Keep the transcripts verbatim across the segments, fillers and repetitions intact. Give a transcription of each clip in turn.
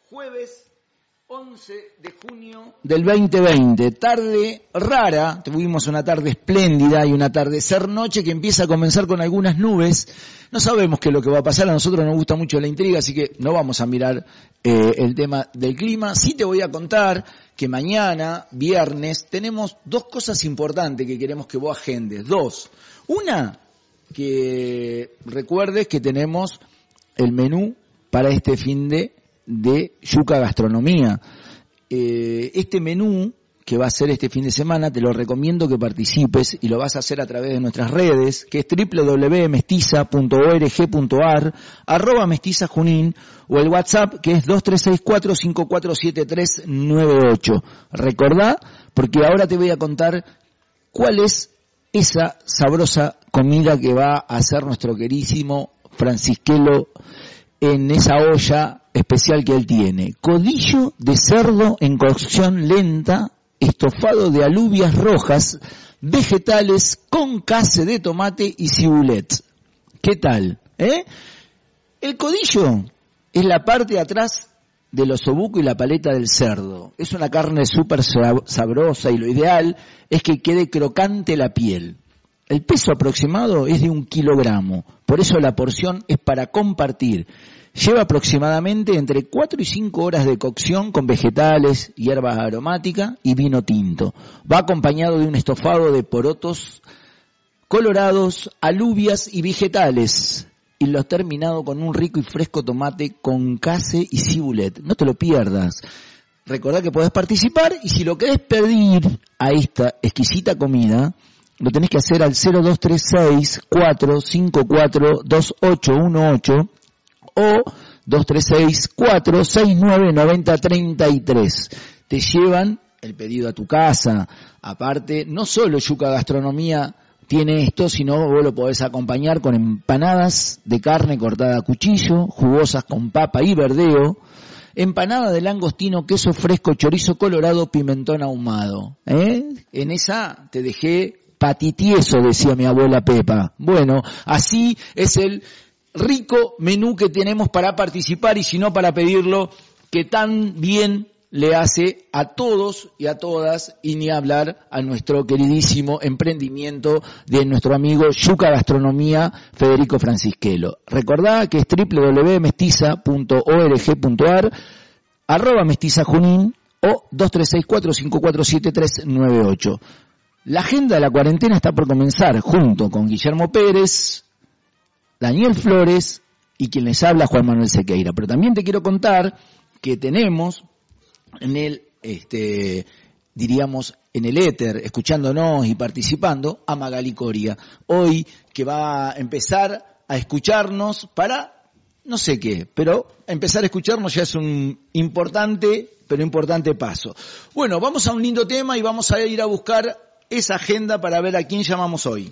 jueves once de junio del veinte veinte, tarde rara, tuvimos una tarde espléndida y un atardecer noche que empieza a comenzar con algunas nubes. No sabemos qué es lo que va a pasar, a nosotros nos gusta mucho la intriga, así que no vamos a mirar eh, el tema del clima. Sí te voy a contar que mañana, viernes, tenemos dos cosas importantes que queremos que vos agendes. Dos. Una, que recuerdes que tenemos el menú para este fin de de Yuca Gastronomía. Eh, este menú que va a ser este fin de semana, te lo recomiendo que participes y lo vas a hacer a través de nuestras redes, que es doble u doble u doble u punto mestiza punto org punto ar, arroba mestiza junín, o el WhatsApp que es dos tres seis cuatro cinco cuatro siete tres nueve ocho. Recordá, porque ahora te voy a contar cuál es esa sabrosa comida que va a hacer nuestro queridísimo Francisquelo en esa olla especial que él tiene. Codillo de cerdo en cocción lenta, estofado de alubias rojas, vegetales con case de tomate y cibulet. ¿Qué tal? ¿Eh? El codillo es la parte de atrás del osobuco y la paleta del cerdo. Es una carne súper sabrosa y lo ideal es que quede crocante la piel. El peso aproximado es de un kilogramo, por eso la porción es para compartir. Lleva aproximadamente entre cuatro y cinco horas de cocción con vegetales, hierbas aromáticas y vino tinto. Va acompañado de un estofado de porotos colorados, alubias y vegetales. Y lo terminado con un rico y fresco tomate con case y cibulet. No te lo pierdas. Recordá que podés participar y si lo querés pedir a esta exquisita comida, lo tenés que hacer al cero dos tres seis cuatro cinco cuatro dos ocho uno ocho o dos tres seis cuatro seis nueve nueve cero tres tres. Te llevan el pedido a tu casa. Aparte, no solo Yuca Gastronomía tiene esto, sino vos lo podés acompañar con empanadas de carne cortada a cuchillo, jugosas con papa y verdeo, empanada de langostino, queso fresco, chorizo colorado, pimentón ahumado. ¿Eh? En esa te dejé patitieso, decía mi abuela Pepa. Bueno, así es el rico menú que tenemos para participar y si no para pedirlo, que tan bien le hace a todos y a todas, y ni hablar a nuestro queridísimo emprendimiento de nuestro amigo Yuca Gastronomía Federico Francisquelo. Recordá que es doble u doble u doble u punto mestiza punto org punto ar, arroba mestiza junín o dos tres seis cuatro cinco cuatro siete tres nueve ocho. La agenda de la cuarentena está por comenzar junto con Guillermo Pérez, Daniel Flores y quien les habla, Juan Manuel Sequeira. Pero también te quiero contar que tenemos en el, este, diríamos, en el éter, escuchándonos y participando, a Magali Coria. Hoy que va a empezar a escucharnos para, no sé qué, pero empezar a escucharnos ya es un importante, pero importante paso. Bueno, vamos a un lindo tema y vamos a ir a buscar esa agenda para ver a quién llamamos hoy.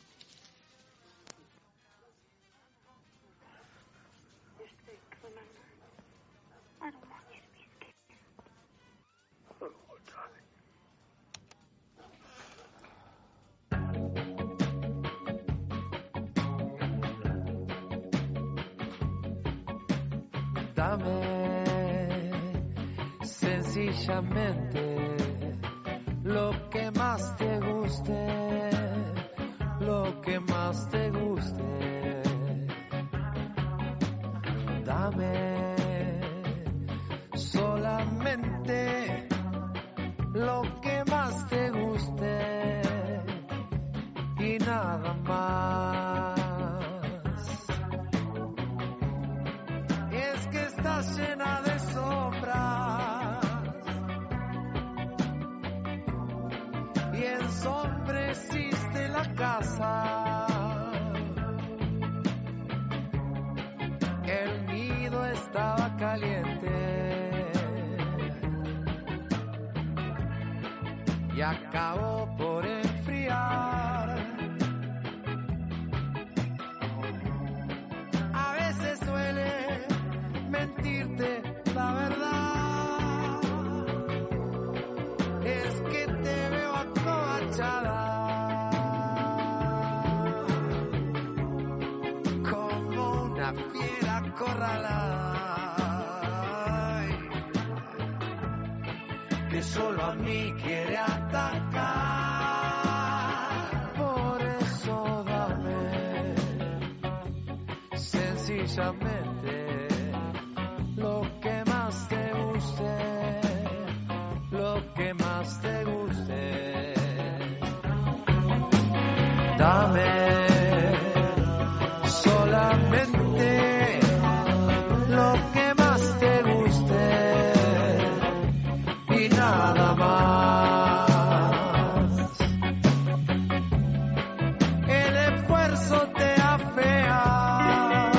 Dame sencillamente lo que más te guste, lo que más te guste. Dame solamente lo que más te guste y nada más. Es que estás llena de sombras y ensombreciste la casa. El nido estaba caliente y acabó por enfriar. A veces duele mentirte la verdad, es que te veo acobachada como una fiera acorralada. Ay, que solo a mí quiere atacar. Por eso dame sencillamente lo que más te guste, lo que más te guste. Dame solamente lo que más te guste y nada más. El esfuerzo te afea,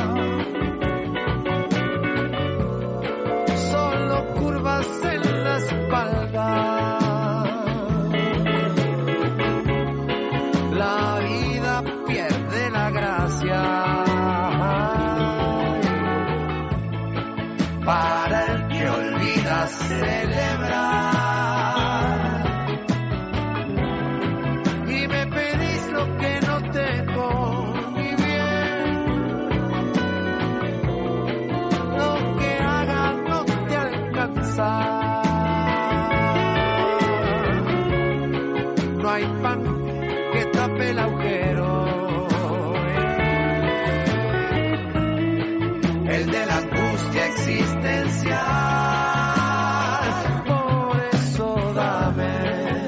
solo curvas en la espalda. La vida pierde la gracia para el que olvida celebrar. Y me pedís lo que no tengo, ni bien lo que haga no te alcanza. No hay pan que tape el agujero, el de la angustia existencial. Por eso dame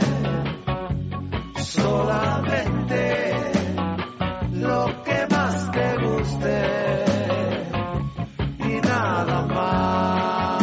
solamente lo que más te guste y nada más.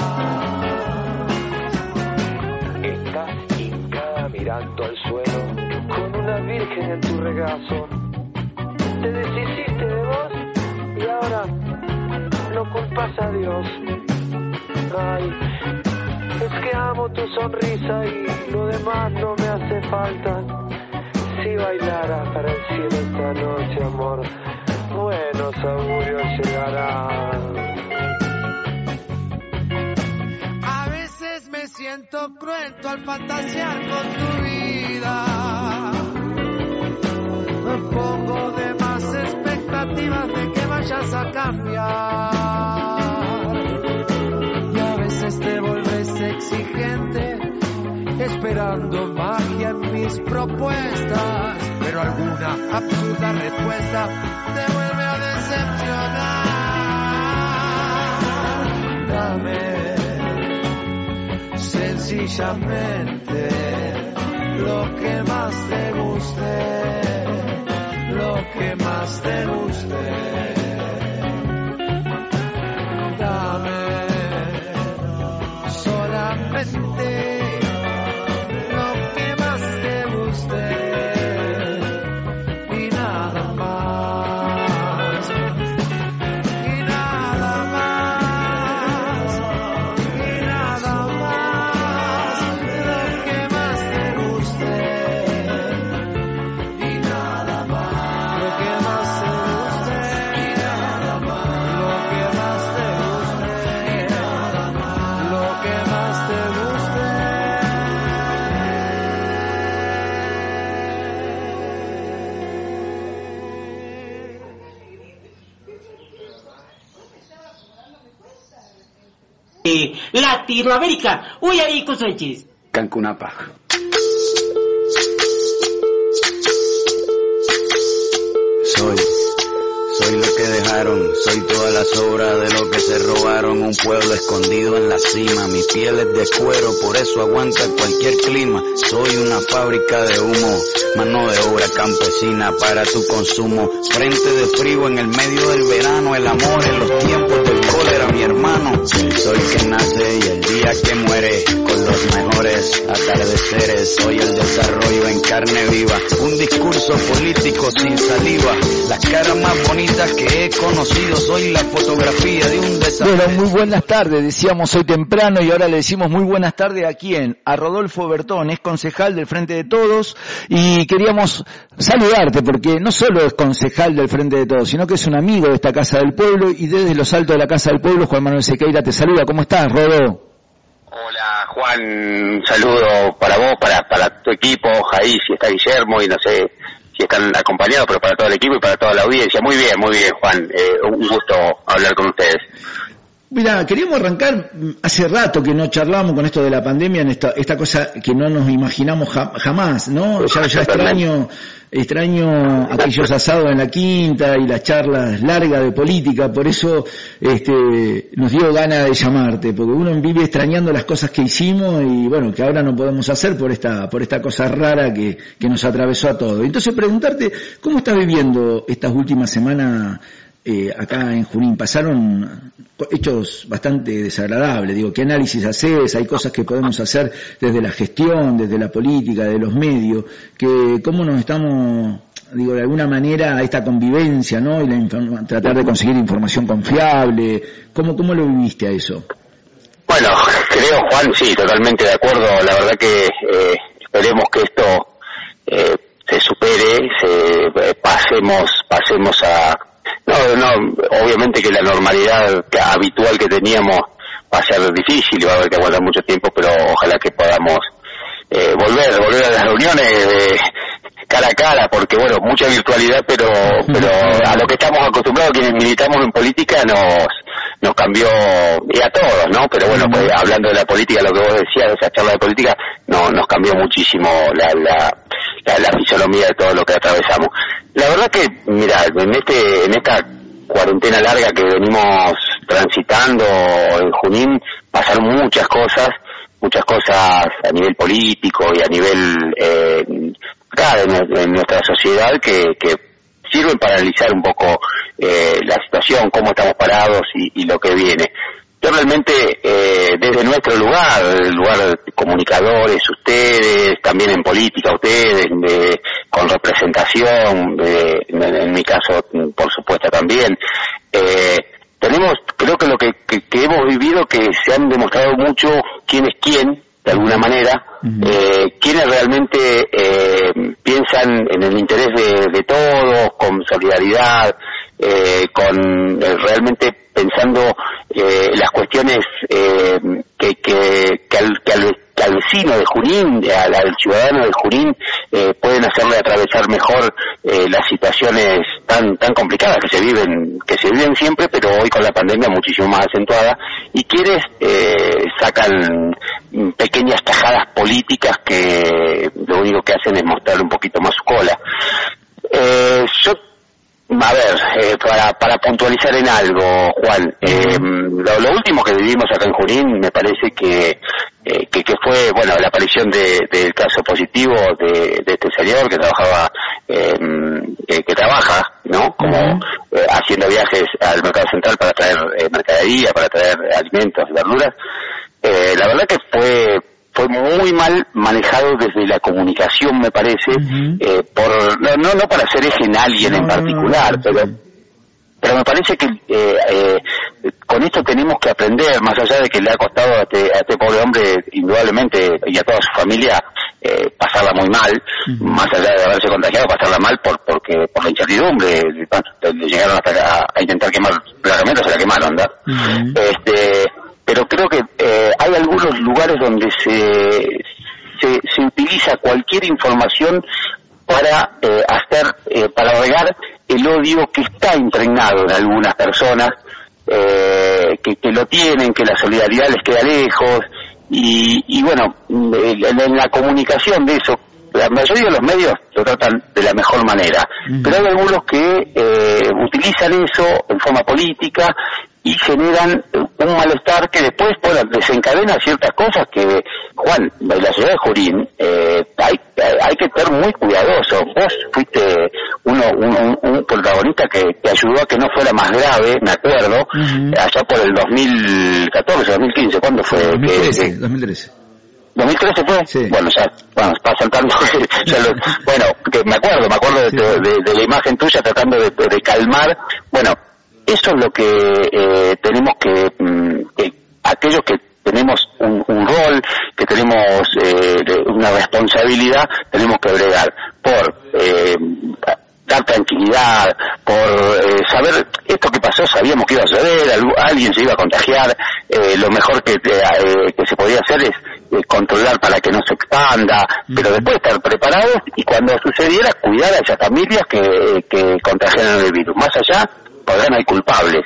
Estás hincada mirando al suelo con una virgen en tu regazo. Te deshiciste de vos y ahora no culpas a Dios. Ay, es que amo tu sonrisa y lo demás no me hace falta. Si bailaras para el cielo esta noche, amor, buenos augurios llegarán. A veces me siento cruento al fantasear con tu vida. Me pongo de más expectativas de que vayas a cambiar. Y a veces te volves exigente, esperando magia en mis propuestas. Pero alguna absurda respuesta te vuelve a decepcionar. Dame sencillamente lo que más te guste, lo que más te guste. Dame solamente lo que más te guste y nada más. Y nada más. Y nada más. Lo que más te guste y nada más. Lo que más te guste y nada más. Lo que más te guste y nada más. Lo que más te guste. Eh, Latinoamérica, uy ahí con Sánchez. Cancunapa. Soy, soy lo que dejaron, soy toda la sobra de lo que se robaron, un pueblo escondido en la cima, mi piel es de cuero, por eso aguanta cualquier clima, soy una fábrica de humo, mano de obra campesina para tu consumo, frente de frío en el medio del verano, el amor en los tiempos del cólera, mi hermano, soy que nace y el día que muere, con los mejores atardeceres, soy el desarrollo en carne viva, un discurso político sin saliva, las caras más bonitas que he conocido, soy la fotografía de un desarrollo. Bueno, muy buenas tardes, decíamos hoy temprano y ahora le decimos muy buenas tardes a quién, a Rodolfo Bertón, es concejal del Frente de Todos y queríamos saludarte porque no solo es concejal del Frente de Todos, sino que es un amigo de esta Casa del Pueblo y desde los altos de la Casa del Pueblo, Juan Manuel Sequeira te saluda. ¿Cómo estás, Rodo? Hola, Juan, un saludo para vos, para, para tu equipo, ahí si está Guillermo y no sé si están acompañados, pero para todo el equipo y para toda la audiencia. Muy bien, muy bien, Juan, eh, un gusto hablar con ustedes. Mira, queríamos arrancar, hace rato que no charlamos con esto de la pandemia, en esta, esta cosa que no nos imaginamos ja, jamás, ¿no? Ya, ya extraño, extraño aquellos asados en la quinta y las charlas largas de política, por eso este, nos dio ganas de llamarte, porque uno vive extrañando las cosas que hicimos y bueno, que ahora no podemos hacer por esta, por esta cosa rara que, que nos atravesó a todos. Entonces preguntarte, ¿cómo estás viviendo estas últimas semanas Eh, acá en Junín? Pasaron hechos bastante desagradables, digo, ¿qué análisis haces? Hay cosas que podemos hacer desde la gestión, desde la política, de los medios, que cómo nos estamos, digo, de alguna manera a esta convivencia, ¿no? Y la informa- tratar de conseguir información confiable, ¿cómo, cómo lo viviste a eso? Bueno, creo, Juan, sí, totalmente de acuerdo, la verdad que eh, esperemos que esto eh, se supere, se, eh, pasemos, pasemos a No, no, obviamente que la normalidad habitual que teníamos va a ser difícil y va a haber que aguantar mucho tiempo, pero ojalá que podamos eh, volver, volver a las reuniones de cara a cara, porque bueno, mucha virtualidad, pero pero a lo que estamos acostumbrados quienes militamos en política nos nos cambió, y a todos, ¿no? Pero bueno, pues hablando de la política, lo que vos decías, de esa charla de política, no, nos cambió muchísimo la, la, la, la fisonomía de todo lo que atravesamos. La verdad que, mira, en este, en esta cuarentena larga que venimos transitando en Junín, pasaron muchas cosas, muchas cosas a nivel político y a nivel, eh, acá en, en nuestra sociedad que, que sirven para analizar un poco eh, la situación, cómo estamos parados y, y lo que viene. Yo realmente, eh, desde nuestro lugar, el lugar de comunicadores, ustedes, también en política, ustedes, de, con representación, de, en, en mi caso, por supuesto también, eh, tenemos, creo que lo que, que, que hemos vivido, que se han demostrado mucho quién es quién, de alguna manera, uh-huh. eh, quienes realmente eh, piensan en el interés de, de todos, con solidaridad, eh, con eh, realmente pensando eh, las cuestiones eh, que, que, que, al, que, al, que al vecino de Junín, al, al ciudadano de Junín, eh, pueden hacerle atravesar mejor eh, las situaciones tan tan complicadas que se viven que se viven siempre, pero hoy con la pandemia muchísimo más acentuada, y quienes eh, sacan pequeñas tajadas políticas que lo único que hacen es mostrar un poquito más su cola. Eh, yo A ver, eh, para, para puntualizar en algo, Juan, eh, lo, lo último que vivimos acá en Junín me parece que eh, que, que fue, bueno, la aparición de, del caso positivo de, de este señor que trabajaba, eh, eh, que trabaja, ¿no? Como eh, haciendo viajes al mercado central para traer eh, mercadería, para traer alimentos, verduras. Eh, la verdad que fue fue muy mal manejado desde la comunicación, me parece, uh-huh. eh, por no, no no para hacer eje en alguien no, en particular, no, no, no, pero pero me parece que eh, eh, con esto tenemos que aprender, más allá de que le ha costado a este, a este pobre hombre, indudablemente, y a toda su familia, eh, pasarla muy mal, uh-huh. más allá de haberse contagiado, pasarla mal por porque por la incertidumbre, le llegaron hasta a, a intentar quemar la herramienta, se la quemaron, ¿no? Uh-huh. Este... Pero creo que eh, hay algunos lugares donde se, se se utiliza cualquier información para eh, hacer, eh, para regar el odio que está impregnado en algunas personas, eh, que, que lo tienen, que la solidaridad les queda lejos, y, y bueno, en, en la comunicación de eso, la mayoría de los medios lo tratan de la mejor manera, uh-huh. pero hay algunos que eh, utilizan eso en forma política y generan un malestar que después bueno, desencadena ciertas cosas que, Juan, en la ciudad de Junín eh, hay, hay que ser muy cuidadoso. Vos fuiste uno un, un protagonista que, que ayudó a que no fuera más grave, me acuerdo, uh-huh. allá por el dos mil catorce, dos mil quince, ¿cuándo fue? dos mil trece, que, que, dos mil trece. ¿dos mil trece fue? Sí. Bueno, ya, bueno, pasan tanto ya lo, bueno, que me acuerdo, me acuerdo de, sí. de, de, de la imagen tuya tratando de, de calmar, bueno, eso es lo que eh, tenemos que, que, aquellos que tenemos un, un rol, que tenemos eh, una responsabilidad, tenemos que bregar por eh, dar tranquilidad, por eh, saber esto que pasó, sabíamos que iba a suceder, alguien se iba a contagiar, eh, lo mejor que, eh, que se podía hacer es eh, controlar para que no se expanda, mm. pero después estar preparados y cuando sucediera cuidar a esas familias que, que contagiaron el virus. Más allá, podrán hay culpables.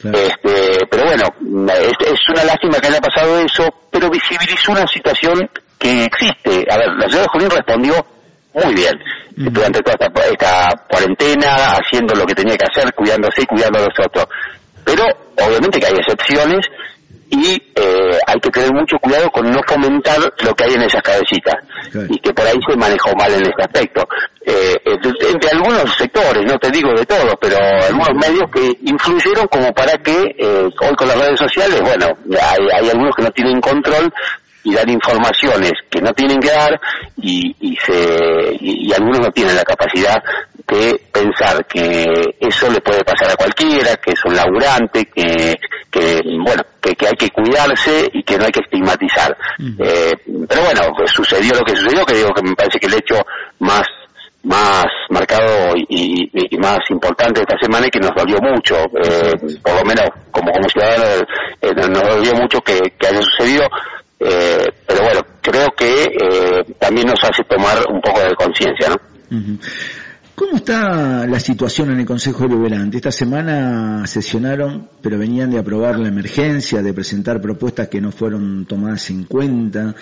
Claro. Este, pero bueno, es, es una lástima que haya pasado eso, pero visibilizó una situación que existe. A ver, la ciudad de Junín respondió muy bien uh-huh. durante toda esta, esta cuarentena, haciendo lo que tenía que hacer, cuidándose y cuidando a los otros. Pero obviamente que hay excepciones y eh, hay que tener mucho cuidado con no fomentar lo que hay en esas cabecitas, okay. y que por ahí se manejó mal en este aspecto. Eh, entre, entre algunos sectores, no te digo de todos, pero algunos medios que influyeron como para que eh, hoy con las redes sociales, bueno, hay, hay algunos que no tienen control y dan informaciones que no tienen que dar y, y se y, y algunos no tienen la capacidad de pensar que eso le puede pasar a cualquiera, que es un laburante, que que bueno que, que hay que cuidarse y que no hay que estigmatizar. Uh-huh. Eh, pero bueno, pues sucedió lo que sucedió, que digo que me parece que el hecho más más marcado y, y, y más importante de esta semana y que nos dolió mucho, eh, por lo menos como como ciudadanos eh, nos dolió mucho que, que haya sucedido. Eh, pero bueno, creo que eh, también nos hace tomar un poco de conciencia, ¿no? Uh-huh. ¿Cómo está la situación en el Consejo Deliberante? Esta semana sesionaron, pero venían de aprobar la emergencia, de presentar propuestas que no fueron tomadas en cuenta.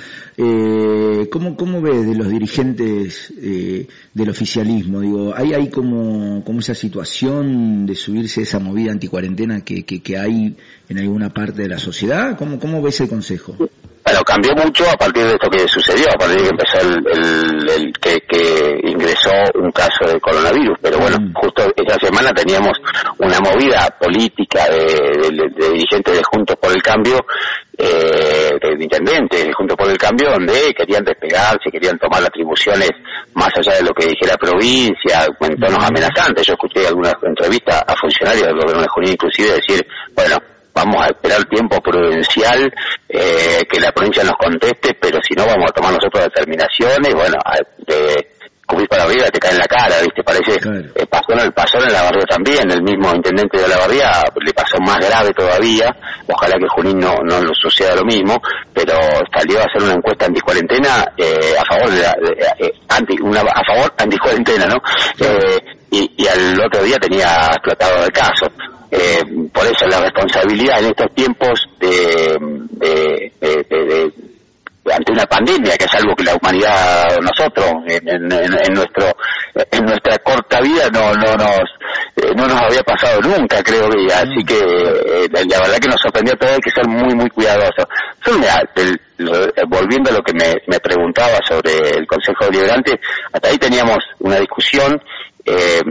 Eh, ¿cómo, cómo ves de los dirigentes eh, del oficialismo? Digo, ¿hay, hay como, como esa situación de subirse a esa movida anticuarentena que, que, que hay en alguna parte de la sociedad? ¿Cómo, cómo ves el Consejo? Bueno, cambió mucho a partir de esto que sucedió, a partir de que empezó el, el, el que, que ingresó un caso de coronavirus, pero bueno, mm. justo esta semana teníamos una movida política de, de, de dirigentes de Juntos por el Cambio, eh, de intendentes de Juntos por el Cambio, donde querían despegarse, querían tomar atribuciones más allá de lo que dijera provincia, en tonos mm. amenazantes. Yo escuché algunas entrevistas a funcionarios del gobierno de Junín inclusive decir, bueno, vamos a esperar tiempo prudencial, eh, que la provincia nos conteste, pero si no vamos a tomar nosotros determinaciones, bueno, de cubrir para arriba te cae en la cara, ¿viste? Parece, claro. eh, pasó, en el, pasó en la Barría también, el mismo intendente de la Barría le pasó más grave todavía, ojalá que Junín no, no lo suceda lo mismo, pero salió a hacer una encuesta anticuarentena, eh, a favor de la, de, eh, anti, una, a favor anticuarentena, ¿no? Claro. Eh, y, y al otro día tenía explotado el caso. Eh, por eso la responsabilidad en estos tiempos de, de, de, de, de ante una pandemia, que es algo que la humanidad, nosotros en, en, en nuestro en nuestra corta vida no no nos eh, no nos había pasado nunca, creo que así que eh, la verdad que nos sorprendió todo, hay que ser muy muy cuidadosos. Yo, mira, el, lo, volviendo a lo que me, me preguntaba sobre el Consejo Deliberante, hasta ahí teníamos una discusión eh,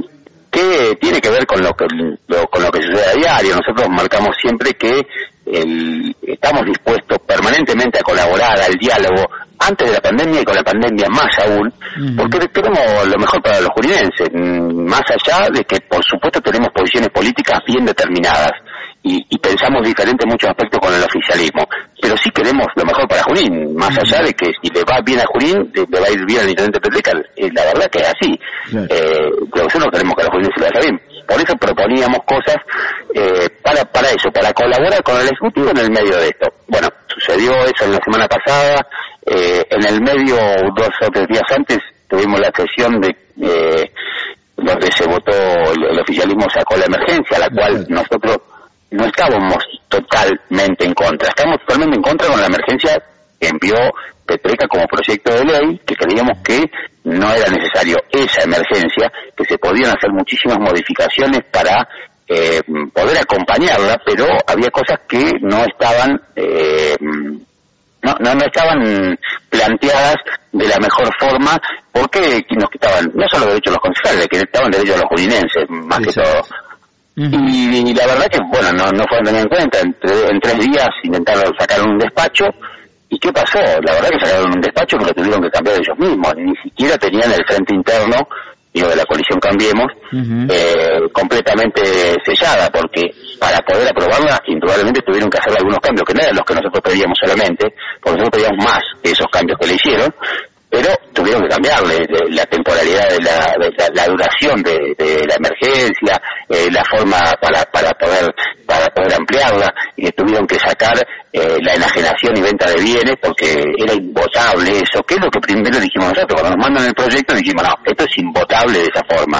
que tiene que ver con lo que lo, con lo que sucede a diario. Nosotros marcamos siempre que el, estamos dispuestos permanentemente a colaborar, al diálogo, antes de la pandemia y con la pandemia más aún, uh-huh. porque queremos lo mejor para los juninenses, más allá de que por supuesto tenemos posiciones políticas bien determinadas y, y pensamos diferente en muchos aspectos con el oficialismo, pero sí queremos lo mejor para Junín, más allá de que si le va bien a Junín, le va a ir bien al intendente Petreca, la verdad que es así. Claro. Eh, nosotros queremos que a los juníes se les vaya bien. Por eso proponíamos cosas eh, para para eso, para colaborar con el Ejecutivo en el medio de esto. Bueno, sucedió eso en la semana pasada, eh, en el medio, dos o tres días antes, tuvimos la sesión de eh, donde se votó, el, el oficialismo sacó la emergencia, la cual nosotros no estábamos totalmente en contra, estamos totalmente en contra con la emergencia que envió Petreca como proyecto de ley, que creíamos que no era necesario esa emergencia, que se podían hacer muchísimas modificaciones para eh, poder acompañarla, pero había cosas que no estaban eh, no, no, no estaban planteadas de la mejor forma, porque nos quitaban no solo derechos a los concejales, que estaban derechos a los juninenses, más Exacto. que todo. Uh-huh. Y, y la verdad que, bueno, no, no fueron tenidos en cuenta. En, en tres días intentaron sacar un despacho. ¿Y qué pasó? La verdad que sacaron un despacho que lo tuvieron que cambiar ellos mismos. Ni siquiera tenían el frente interno, digo, de la coalición Cambiemos, uh-huh. eh, completamente sellada, porque para poder aprobarla, indudablemente tuvieron que hacer algunos cambios, que no eran los que nosotros pedíamos solamente, porque nosotros pedíamos más que esos cambios que le hicieron, pero tuvieron que cambiarle la temporalidad de la, de la, la duración de, de la emergencia, eh, la forma para para poder para poder ampliarla, y tuvieron que sacar eh, la enajenación y venta de bienes porque era invotable eso, que es lo que primero dijimos nosotros cuando nos mandan el proyecto, dijimos no, esto es invotable de esa forma.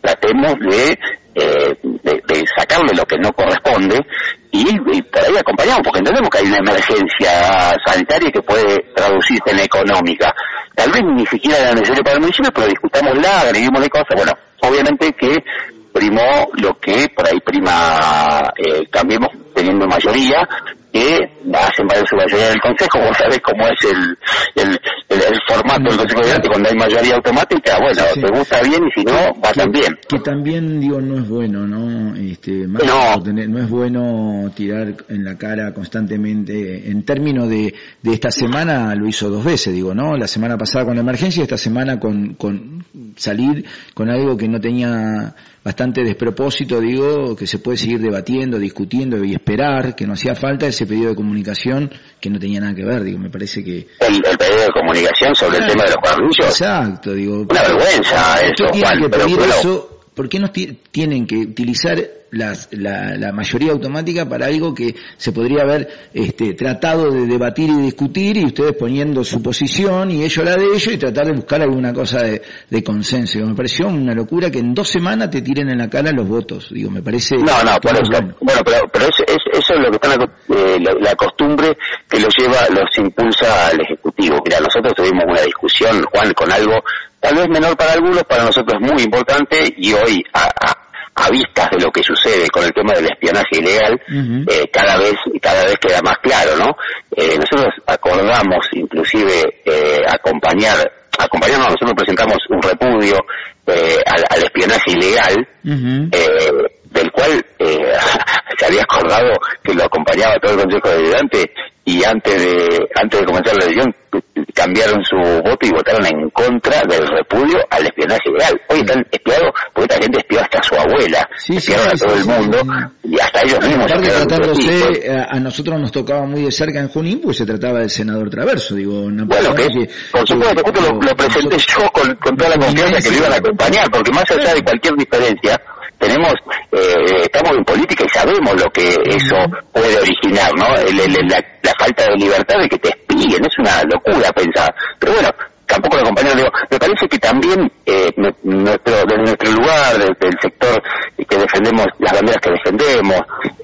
tratemos de, eh, de, de sacarle lo que no corresponde y, y por ahí acompañamos, porque entendemos que hay una emergencia sanitaria que puede traducirse en económica. Tal vez ni siquiera era necesario para el municipio, pero discutámosla, agreguémosle cosas. Bueno, obviamente que primó lo que por ahí prima eh, Cambiemos teniendo mayoría, que hacen valer su mayoría del Consejo. Vos sabés cómo es el el, el, el formato del Consejo Deliberante cuando hay mayoría automática. Bueno, sí, sí. Te gusta bien y si no, va que, también. Que también, digo, no es bueno, ¿no? Este, más no. Tener, no es bueno tirar en la cara constantemente. En términos de, de esta semana, lo hizo dos veces, digo, ¿no? La semana pasada con la emergencia y esta semana con, con salir con algo que no tenía bastante despropósito, digo, que se puede seguir debatiendo, discutiendo y esperar, que no hacía falta ese pedido de comunicación que no tenía nada que ver, digo, me parece que... El, el pedido de comunicación sobre ah, el tema de los cuadrillos. Exacto, digo... Una vergüenza eso, Juan, que pero, pedir pero... eso, ¿por qué no t- tienen que utilizar las, la, la mayoría automática para algo que se podría haber este, tratado de debatir y discutir y ustedes poniendo su posición y ellos la de ellos y tratar de buscar alguna cosa de, de consenso? Digo, me pareció una locura que en dos semanas te tiren en la cara los votos. Digo, me parece... No, no, por eso, bueno, bueno pero, pero es, es, eso es lo que está la, eh, la, la costumbre que los lleva, los impulsa al Ejecutivo. Mira, nosotros tuvimos una discusión, Juan, con algo tal vez menor para algunos, para nosotros es muy importante y hoy a, a a vistas de lo que sucede con el tema del espionaje ilegal, uh-huh. eh, cada vez cada vez queda más claro, ¿no? Eh, nosotros acordamos, inclusive, eh, acompañar, acompañarnos, nosotros presentamos un repudio eh, al, al espionaje ilegal, uh-huh. eh, del cual eh, se había acordado que lo acompañaba todo el Consejo Deliberante y antes de antes de comenzar la elección cambiaron su voto y votaron en contra del repudio al espionaje ilegal. Hoy están espiados porque esta gente espió hasta a su abuela, sí, espiaron sí, sí, a todo sí, el mundo sí. y hasta ellos mismos. Aparte, tratándose, a, a nosotros nos tocaba muy de cerca en Junín, pues se trataba del senador Traverso, digo. Una bueno, que, que por supuesto, que, lo, lo presenté nosotros, yo con, con toda la confianza que lo iban a acompañar, porque más allá de cualquier diferencia, tenemos, eh, estamos en política y sabemos lo que eso puede originar, ¿no? El, el, la, la falta de libertad de que te espíen, es una locura pensar. Pero bueno, tampoco lo acompañaron, digo, me parece que también eh, nuestro, desde nuestro lugar, desde el sector que defendemos, las banderas que defendemos,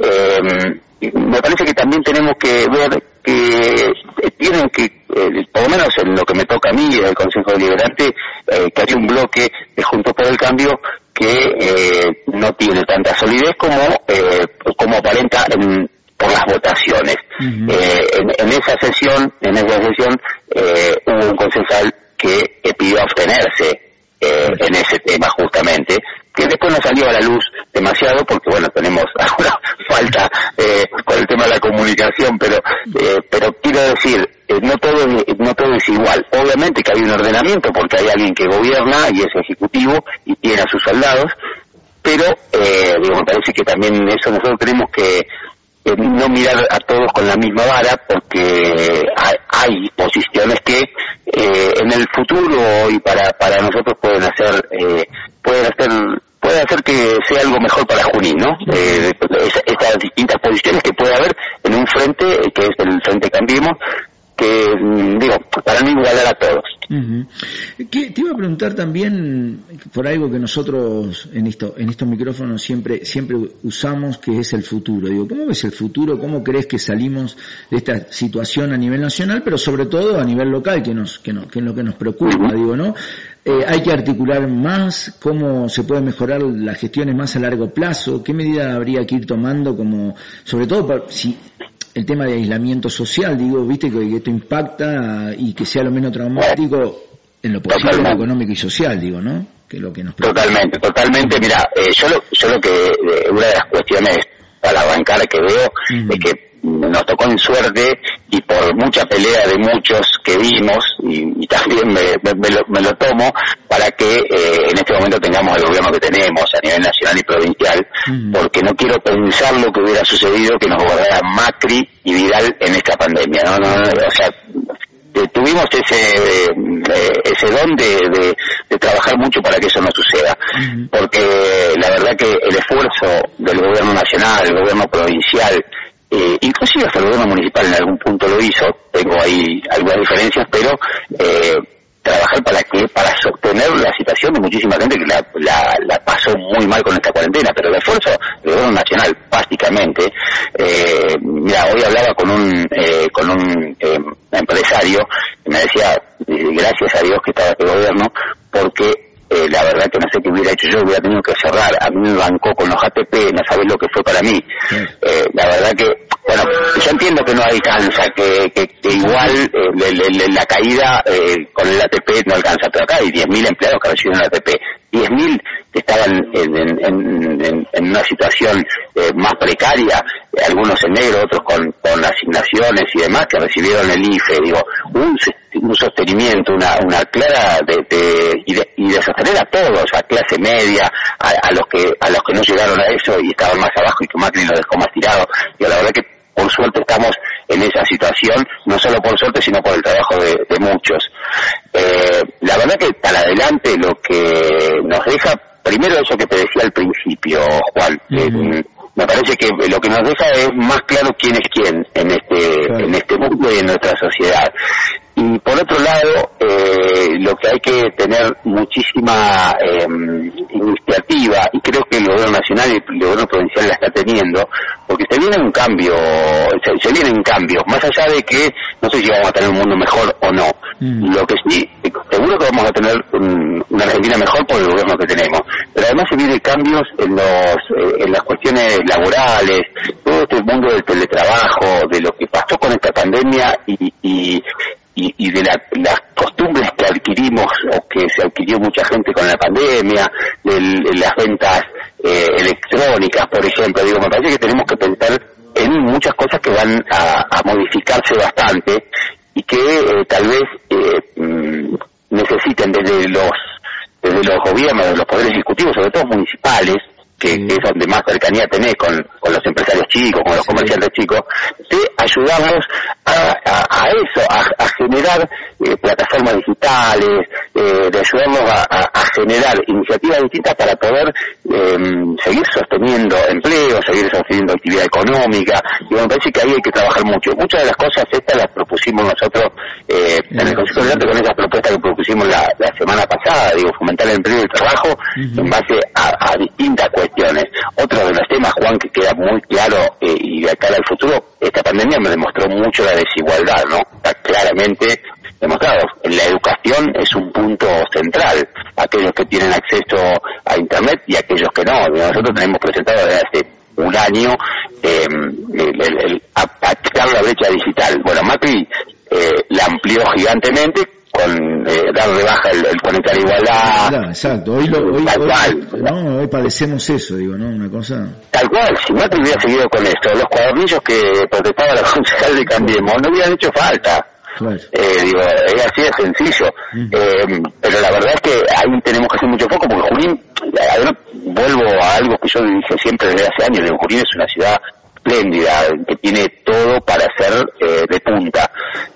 eh, me parece que también tenemos que ver que tienen que, eh, por lo menos en lo que me toca a mí, en el Consejo Deliberante, eh, que hay un bloque de Juntos por el Cambio que eh, no tiene tanta solidez como eh, como aparenta en, por las votaciones. Uh-huh. Eh, en, en esa sesión, en esa sesión eh, hubo un concejal que eh, pidió abstenerse eh, uh-huh. en ese tema justamente, que después no salió a la luz demasiado porque bueno, tenemos alguna falta eh, con el tema de la comunicación, pero eh, pero quiero decir, eh, no todo es, no todo es igual. Obviamente que hay un ordenamiento porque hay alguien que gobierna y es ejecutivo y tiene a sus soldados, pero eh, digo, me parece que también eso nosotros tenemos que eh, no mirar a todos con la misma vara porque hay, hay posiciones que eh, en el futuro y para para nosotros pueden hacer eh, pueden hacer puede hacer que sea algo mejor para Junín, ¿no? Eh, estas distintas posiciones que puede haber en un frente, que es el Frente Cambiemos, que, digo, para no igualar a todos. Uh-huh. ¿Qué, te iba a preguntar también por algo que nosotros en esto, en estos micrófonos siempre, siempre usamos, que es el futuro. Digo, ¿cómo ves el futuro? ¿Cómo crees que salimos de esta situación a nivel nacional, pero sobre todo a nivel local, que nos, que no, que es lo que nos preocupa, uh-huh. digo, ¿no? Eh, hay que articular más, cómo se puede mejorar las gestiones más a largo plazo, qué medida habría que ir tomando, como, sobre todo para, si el tema de aislamiento social, digo, viste que, que esto impacta y que sea lo menos traumático en lo posible, lo económico y social, digo, ¿no? Que es lo que nos preocupa. Totalmente, totalmente. Mira, eh, yo lo, yo lo que, eh, una de las cuestiones para arrancar que veo uh-huh. es que nos tocó en suerte y por mucha pelea de muchos que vimos y, y también me, me, me, lo, me lo tomo para que eh, en este momento tengamos el gobierno que tenemos a nivel nacional y provincial, uh-huh. porque no quiero pensar lo que hubiera sucedido que nos gobernaran Macri y Vidal en esta pandemia, no, no, no o sea, eh, tuvimos ese eh, ese don de, de, de trabajar mucho para que eso no suceda, uh-huh. porque la verdad que el esfuerzo del gobierno nacional, el gobierno provincial, Eh, inclusive hasta el gobierno municipal en algún punto lo hizo, tengo ahí algunas diferencias, pero eh, trabajar para que para sostener la situación de muchísima gente que la, la, la pasó muy mal con esta cuarentena, pero el esfuerzo del gobierno nacional, básicamente, eh, mira, hoy hablaba con un eh, con un eh, empresario que me decía, eh, gracias a Dios que estaba este gobierno, porque eh, la verdad que no sé qué hubiera hecho yo, hubiera tenido que cerrar, a mí me bancó con los A T P, no sabés lo que fue para mí, eh, la verdad que, bueno, yo entiendo que no alcanza, que, que, que igual eh, le, le, la caída eh, con el A T P no alcanza, pero acá hay diez mil empleados que reciben el A T P, diez mil que estaban en, en, en, en una situación eh, más precaria, eh, algunos en negro, otros con, con asignaciones y demás, que recibieron el I F E, digo, un, un sostenimiento, una, una clara de, de, y de, y de sostener a todos, a clase media, a, a los que a los que no llegaron a eso y estaban más abajo y que Macri los dejó más tirados, y la verdad que por suerte estamos en esa situación, no solo por suerte, sino por el trabajo de, de muchos. Eh, la verdad que para adelante lo que nos deja, primero eso que te decía al principio, Juan, uh-huh. eh, me parece que lo que nos deja es más claro quién es quién en este, claro. en este mundo y en nuestra sociedad. Y por otro lado, eh, lo que hay que tener muchísima eh, iniciativa, y creo que el gobierno nacional y el gobierno provincial la está teniendo, porque se viene un cambio, se, se vienen cambios, más allá de que no sé si vamos a tener un mundo mejor o no. Mm. Lo que sí, seguro que vamos a tener un, una Argentina mejor por el gobierno que tenemos, pero además se vienen cambios en los eh, en las cuestiones laborales, todo este mundo del teletrabajo, de lo que pasó con esta pandemia y, y Y, y de la, las costumbres que adquirimos o que se adquirió mucha gente con la pandemia, de, de las ventas eh, electrónicas, por ejemplo. Digo, me parece que tenemos que pensar en muchas cosas que van a, a modificarse bastante y que eh, tal vez eh, mm, necesiten desde los desde los gobiernos, desde los poderes ejecutivos, sobre todo municipales, que, que es donde más cercanía tenés con, con los empresarios chicos, con los comerciantes chicos, de ayudarlos a, a, a eso, a, a generar eh, plataformas digitales, eh, de ayudarlos a, a, a generar iniciativas distintas para poder eh, seguir sosteniendo empleo, seguir sosteniendo actividad económica, y me parece que ahí hay que trabajar mucho. Muchas de las cosas estas las propusimos nosotros eh, en el Consejo Deliberante con esas propuestas que propusimos la, la semana pasada, digo, fomentar el empleo y el trabajo uh-huh. en base a, a distintas cuestiones. Otro de los temas, Juan, que queda muy claro eh, y de cara al futuro, esta pandemia me demostró mucho la desigualdad, ¿no? Está claramente demostrado. La educación es un punto central. Aquellos que tienen acceso a Internet y aquellos que no. Nosotros tenemos presentado desde hace un año eh, el, el, el, achicar la brecha digital. Bueno, Macri eh, la amplió gigantemente con eh, dar de baja el, el conectar igualdad. Claro, exacto, hoy, lo, hoy, tal hoy, cual. No, hoy padecemos eso, digo, ¿no? Una cosa... Tal cual, si Macri hubiera seguido con esto, los cuadernillos que protestaba la concejal de Cambiemos no hubieran hecho falta. Claro. Eh, digo, es así de sencillo. Uh-huh. Eh, pero la verdad es que ahí tenemos que hacer mucho foco, porque Junín, además, vuelvo a algo que yo dije siempre desde hace años, digo, Junín es una ciudad espléndida, que tiene todo para ser eh, de punta.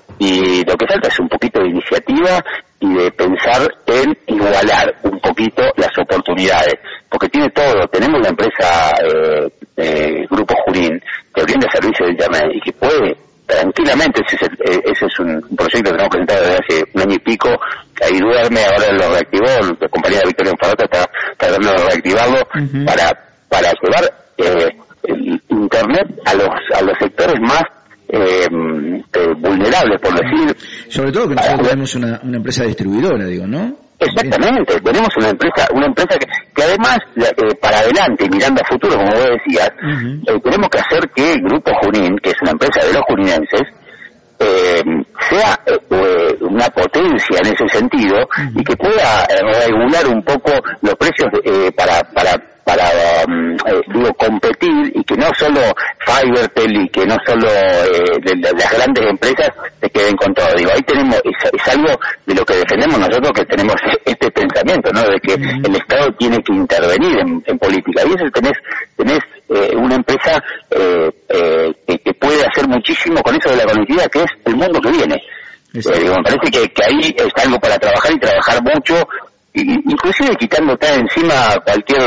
Y lo que falta es un poquito de iniciativa y de pensar en igualar un poquito las oportunidades, porque tiene todo. Tenemos la empresa eh, eh, Grupo Junín, que brinda servicios de Internet y que puede tranquilamente, ese es, el, ese es un proyecto que tenemos presentado desde hace un año y pico, que ahí duerme, ahora lo reactivó, la compañía de Victoria Enfarata está tratando de reactivarlo uh-huh. para para llevar eh, el Internet a los a los sectores más Eh, eh, vulnerables, por decir. Sobre todo que nosotros tenemos una, una empresa distribuidora, digo, ¿no? Exactamente, tenemos una empresa una empresa que, que además, eh, para adelante, mirando a futuro, como vos decías, uh-huh. eh, tenemos que hacer que el Grupo Junín, que es una empresa de los juninenses, eh, sea eh, una potencia en ese sentido uh-huh. y que pueda eh, regular un poco los precios eh, para para para um, eh, digo competir, y que no solo Fibertel y que no solo eh, de, de las grandes empresas se queden con todo. Digo, ahí tenemos es, es algo de lo que defendemos nosotros, que tenemos este pensamiento, ¿no? De que uh-huh. el Estado tiene que intervenir en, en política, y eso tenés tenés eh, una empresa eh, eh, que, que puede hacer muchísimo con eso de la conectividad, que es el mundo que viene. Eh, digo, me parece que, que ahí es algo para trabajar y trabajar mucho. inclusive quitándote encima cualquier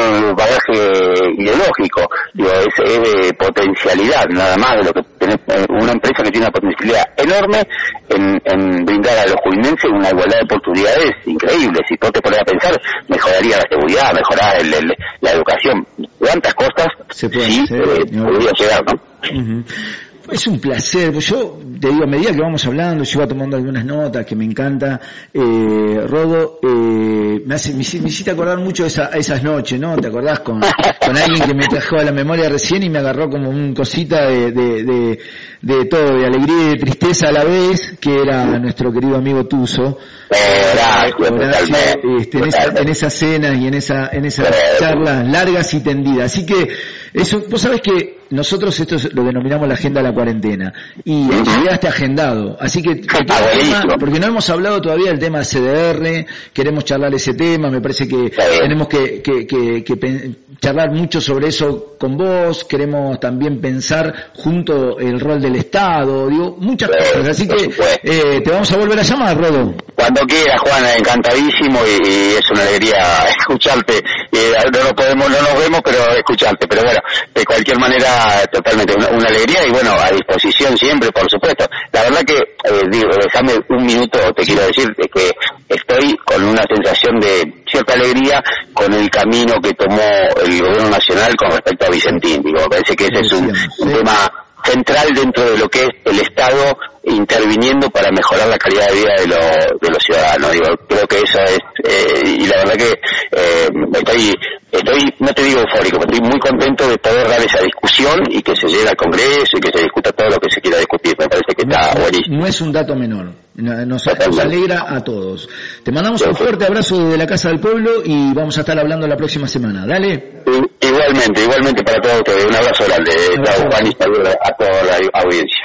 bagaje ideológico. Digo, es, es de potencialidad, nada más de lo que tenés, una empresa que tiene una potencialidad enorme en, en brindar a los julimenses una igualdad de oportunidades increíble. Si vos te pones a pensar, mejoraría la seguridad, mejorar el, el, la educación, cuántas cosas se puede sí hacer, eh, podría llegar, ¿no? Uh-huh. Es un placer. Yo te digo, a medida que vamos hablando, yo iba tomando algunas notas que me encanta. Eh, Rodo, eh, me, hace, me, me hiciste acordar mucho de esa, esas noches, ¿no? ¿Te acordás con, con alguien que me trajo a la memoria recién y me agarró como un cosita de, de, de, de todo, de alegría y de tristeza a la vez, que era nuestro querido amigo Tuzo. Horacio, Horacio, este, en, esa, en esas cenas y en esa, en esas charlas largas y tendidas. Así que eso, vos sabés que nosotros esto lo denominamos la agenda de la cuarentena y ya está agendado, así que tema, porque no hemos hablado todavía del tema C D R, queremos charlar ese tema, me parece que tenemos que, que, que, que charlar mucho sobre eso con vos, queremos también pensar junto el rol del Estado, digo, muchas cosas, así que eh, te vamos a volver a llamar, Rodo. Cuando quieras, Juan, encantadísimo y, y es una alegría escucharte, eh, no nos podemos, no nos vemos, pero escucharte, pero bueno, de cualquier manera totalmente una, una alegría y bueno, a disposición siempre, por supuesto. La verdad que, eh, digo, déjame un minuto, te quiero decir que estoy con una sensación de cierta alegría con el camino que tomó el gobierno nacional con respecto a Vicentín. Digo, me parece que ese es un, un tema central dentro de lo que es el Estado interviniendo para mejorar la calidad de vida de, lo, de los ciudadanos. Digo, creo que eso es, eh, y la verdad que eh, estoy, estoy, no te digo eufórico, pero estoy muy contento de poder dar esa discusión y que se llegue al Congreso y que se discuta todo lo que se quiera discutir. Me parece que está no, buenísimo. No es un dato menor, nos, nos alegra a todos. Te mandamos un fuerte abrazo desde la Casa del Pueblo y vamos a estar hablando la próxima semana. Dale. Igualmente, igualmente para todos ustedes. Un abrazo grande. Chao, Juan, y saludos a toda la audiencia.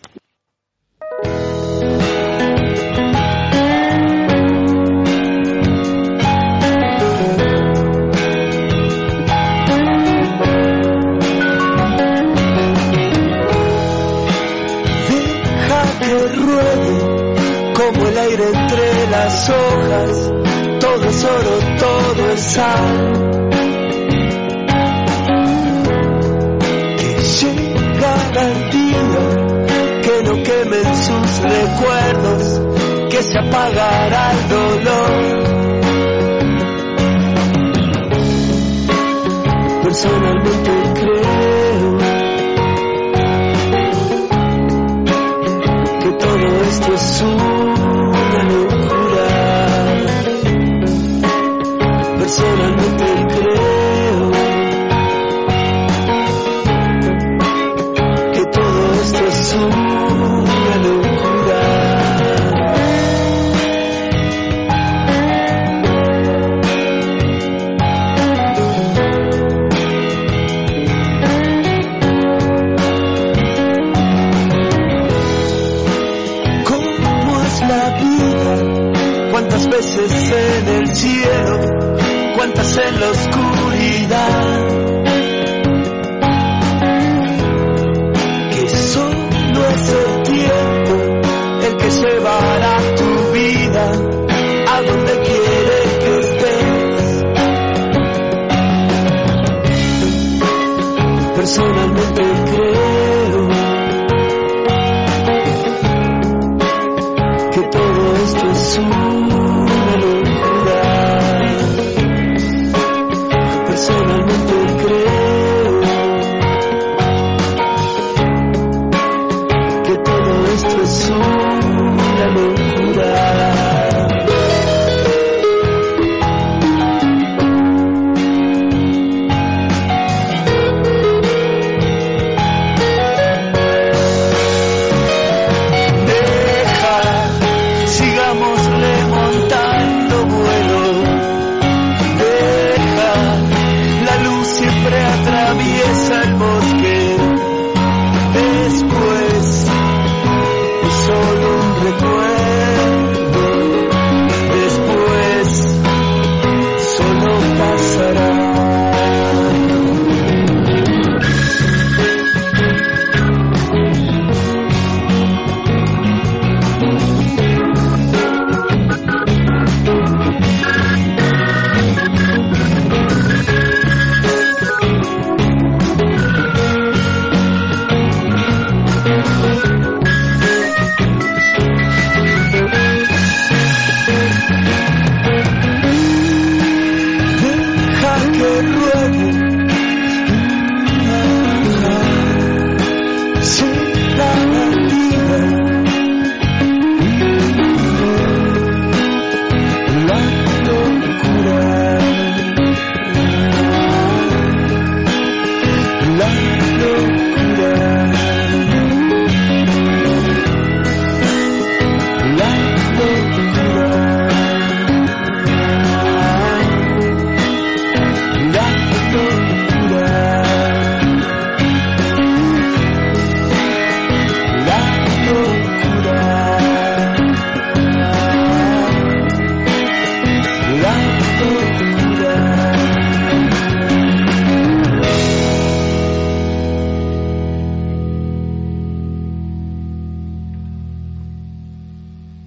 Deja que ruede como el aire entre las hojas. Todo es oro, todo es sal. El día que no quemen sus recuerdos, que se apagará el dolor. Personalmente creo que todo esto es una locura. Personalmente creo esto es una locura. ¿Cómo es la vida? ¿Cuántas veces en el cielo? ¿Cuántas en la oscuridad? Es el tiempo el que llevará tu vida a donde quiere que estés. Personalmente creo que todo esto es una locura. Personalmente creo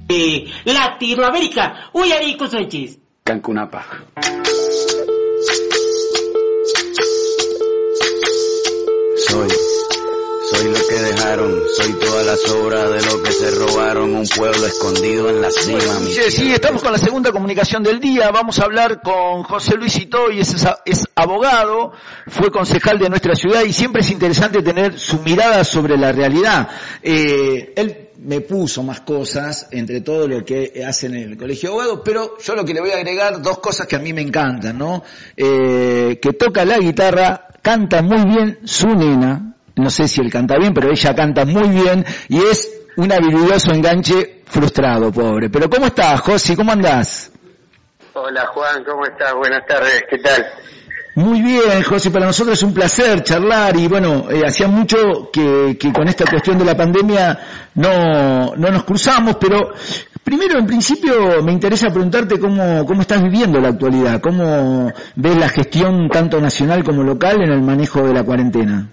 Eh, Latinoamérica, uy, ahí con Sánchez. Cancunapa. Soy, soy lo que dejaron, soy toda la sobra de lo que se robaron, un pueblo escondido en la cima. Bueno, sí, sí, estamos con la segunda comunicación del día, vamos a hablar con José Luis Itoy, es, es abogado, fue concejal de nuestra ciudad y siempre es interesante tener su mirada sobre la realidad. Eh, él me puso más cosas entre todo lo que hacen en el Colegio de Abogados, pero yo lo que le voy a agregar dos cosas que a mí me encantan, ¿no? Eh, que toca la guitarra, canta muy bien su nena, no sé si él canta bien, pero ella canta muy bien y es un habilidoso enganche frustrado, pobre. Pero ¿cómo estás, José? ¿Cómo andás? Hola Juan, ¿cómo estás? Buenas tardes, ¿qué tal? Muy bien, José, para nosotros es un placer charlar y bueno, eh, hacía mucho que, que con esta cuestión de la pandemia no, no nos cruzamos, pero primero, en principio, me interesa preguntarte cómo, cómo estás viviendo la actualidad, cómo ves la gestión tanto nacional como local en el manejo de la cuarentena.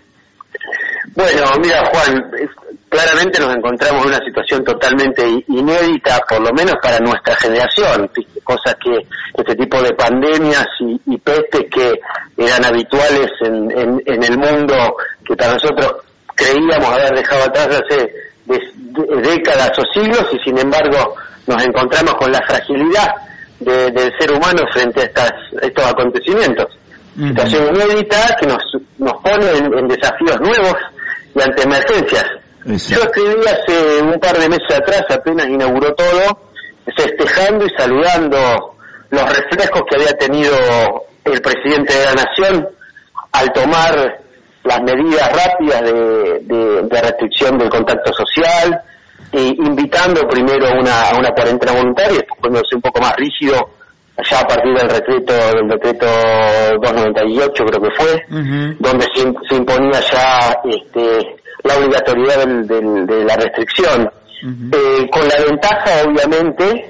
Bueno, mira Juan, claramente nos encontramos en una situación totalmente inédita, por lo menos para nuestra generación, cosas que este tipo de pandemias y, y pestes que eran habituales en, en, en el mundo, que para nosotros creíamos haber dejado atrás hace de, de, décadas o siglos, y sin embargo nos encontramos con la fragilidad de, del ser humano frente a estas, estos acontecimientos. Uh-huh. Situación inédita que nos, nos pone en, en desafíos nuevos y ante emergencias. Exacto. Yo escribí hace un par de meses atrás, apenas inauguró todo, festejando y saludando los reflejos que había tenido el presidente de la Nación al tomar las medidas rápidas de, de, de restricción del contacto social, e invitando primero a una, a una cuarentena voluntaria, después poniéndose un poco más rígido, ya a partir del decreto, del decreto doscientos noventa y ocho creo que fue, uh-huh. donde se, se imponía ya este, la obligatoriedad del, del, de la restricción, uh-huh. eh, con la ventaja obviamente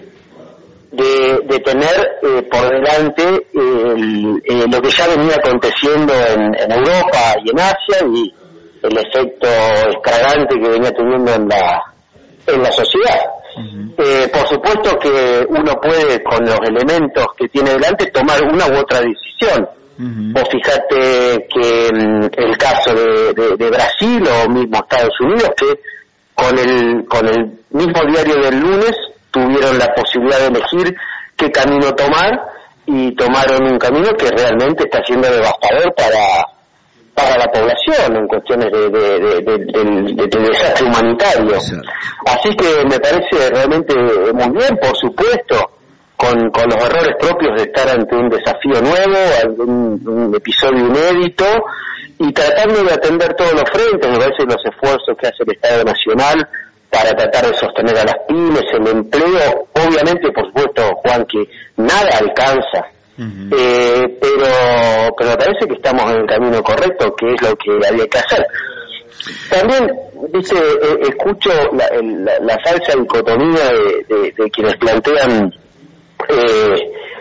de, de tener eh, por delante el, eh, lo que ya venía aconteciendo en, en Europa y en Asia, y el efecto extravagante que venía teniendo en la, en la sociedad. Uh-huh. Eh, por supuesto que uno puede, con los elementos que tiene delante, tomar una u otra decisión. Uh-huh. Vos fíjate que um, el caso de, de, de Brasil o mismo Estados Unidos, que con el, con el mismo diario del lunes tuvieron la posibilidad de elegir qué camino tomar, y tomaron un camino que realmente está siendo devastador para para la población en cuestiones de, de, de, de, de, de, de desastre humanitario. Exacto. Así que me parece realmente muy bien, por supuesto, con, con los errores propios de estar ante un desafío nuevo, un, un episodio inédito, y tratando de atender todos los frentes. Me parece los esfuerzos que hace el Estado Nacional para tratar de sostener a las pymes, el empleo, obviamente, por supuesto, Juan, que nada alcanza. Uh-huh. Eh, pero pero me parece que estamos en el camino correcto, que es lo que había que hacer. También, dice, eh, escucho la, la, la falsa dicotomía de, de, de quienes plantean eh,